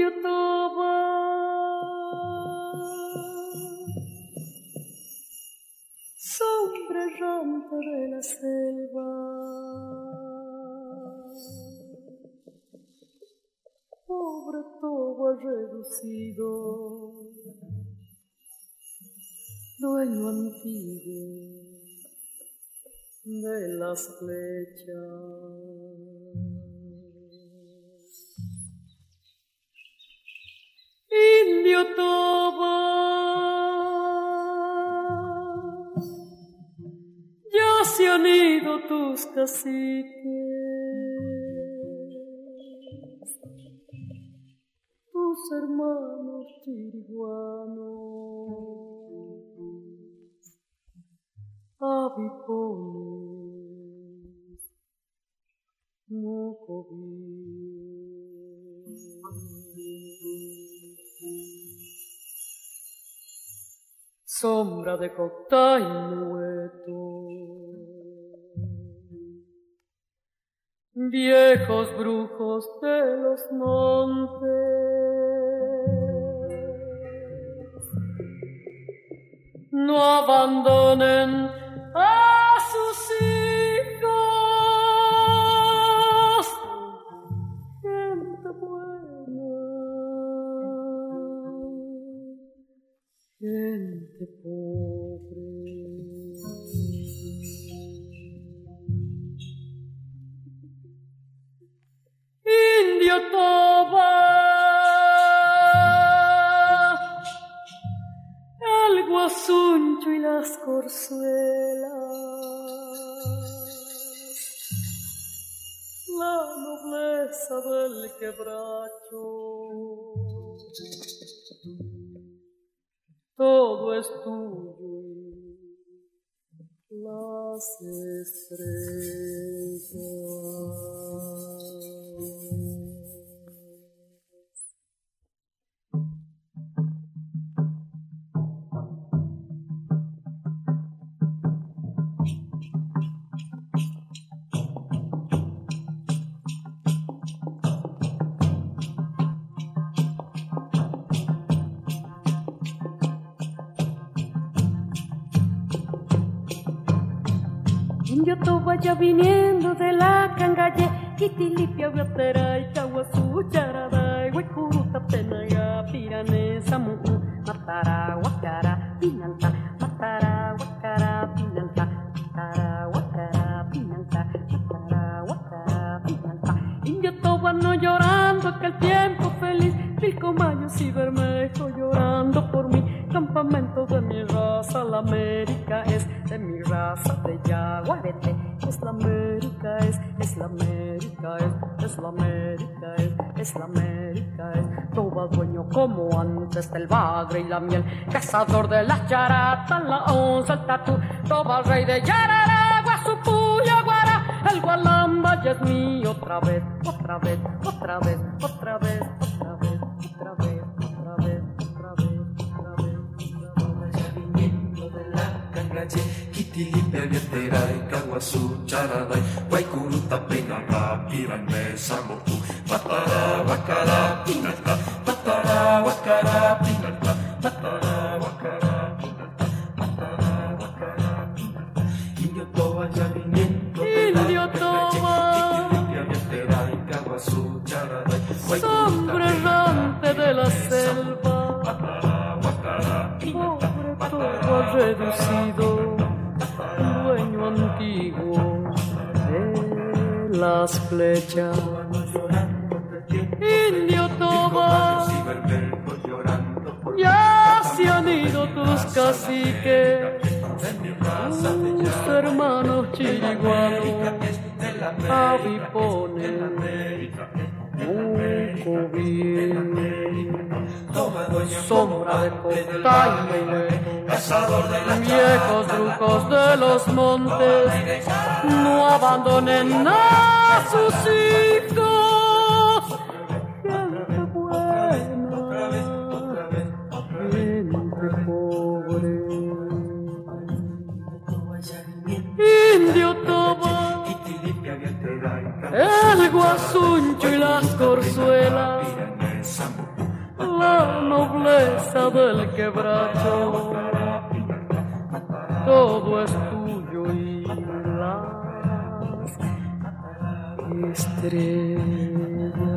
Indio Toba, sombra errante de la selva, pobre Toba reducido, dueño antiguo de las flechas. Indio Toba, ya se han ido tus caciques, tus hermanos chiriguanos, avipones, mocovíes. Sombra de cocta y nueto, viejos brujos de los montes, no abandonen a sus hijos, gente buena, gente pobre. Indio Toba, el guasuncho y las corzuelas, la nobleza del quebracho, todo es tuyo y las estrellas. Indio Toba ya viniendo de la cangalle, Quitilipia, Guateray, Caguazú, Charaday, Huecuruta, Penaga, Piranesa, Mucu, Matara, Huacara, Pinalta, Matara, Huacara, Pinalta, Matara, Huacara, Pinalta, Matara, Huacara, Pinalta. Indio Toba no llorando aquel tiempo feliz, Pilcomayos y Bermejo llorando por mí, campamento de mi raza, la América es de mi raza de Yaguarete, es la América es la América es la América es la América Toba dueño como antes del bagre y la miel, cazador de las charatas, la onza, el tatú, Toba rey de Yarará, Guazupú, Yaguará, el Gualamba ya es mío otra vez, otra vez, otra vez, otra vez, otra vez, otra vez, otra vez, otra vez. Quitilipia, Guateray, Caguazú, Charaday, Guaycuruta, Penaga, Piranesa, Mocu, Matara, Huacara, Pinalta, Matara, Huacara, Pinalta, Matara, Huacara, Pinalta, Matara, Huacara, Pinalta. Indio Toba ya viniendo de la cangache, Quitilipia, Guateray, Caguazú, Charaday, sombra errante de la selva, Matara, Huacara, Pinalta, Toba reducido, dueño antiguo de las flechas. Indio Toba, ya se han ido tus caciques, tus hermanos chiriguanos, avipones, sombra de costaña y neto, viejos brujos de los montes, no abandonen a sus hijos, gente buena, gente pobre. Indio Toba, el guasuncho y las corzuelas, nobleza del quebracho, todo es tuyo y las estrellas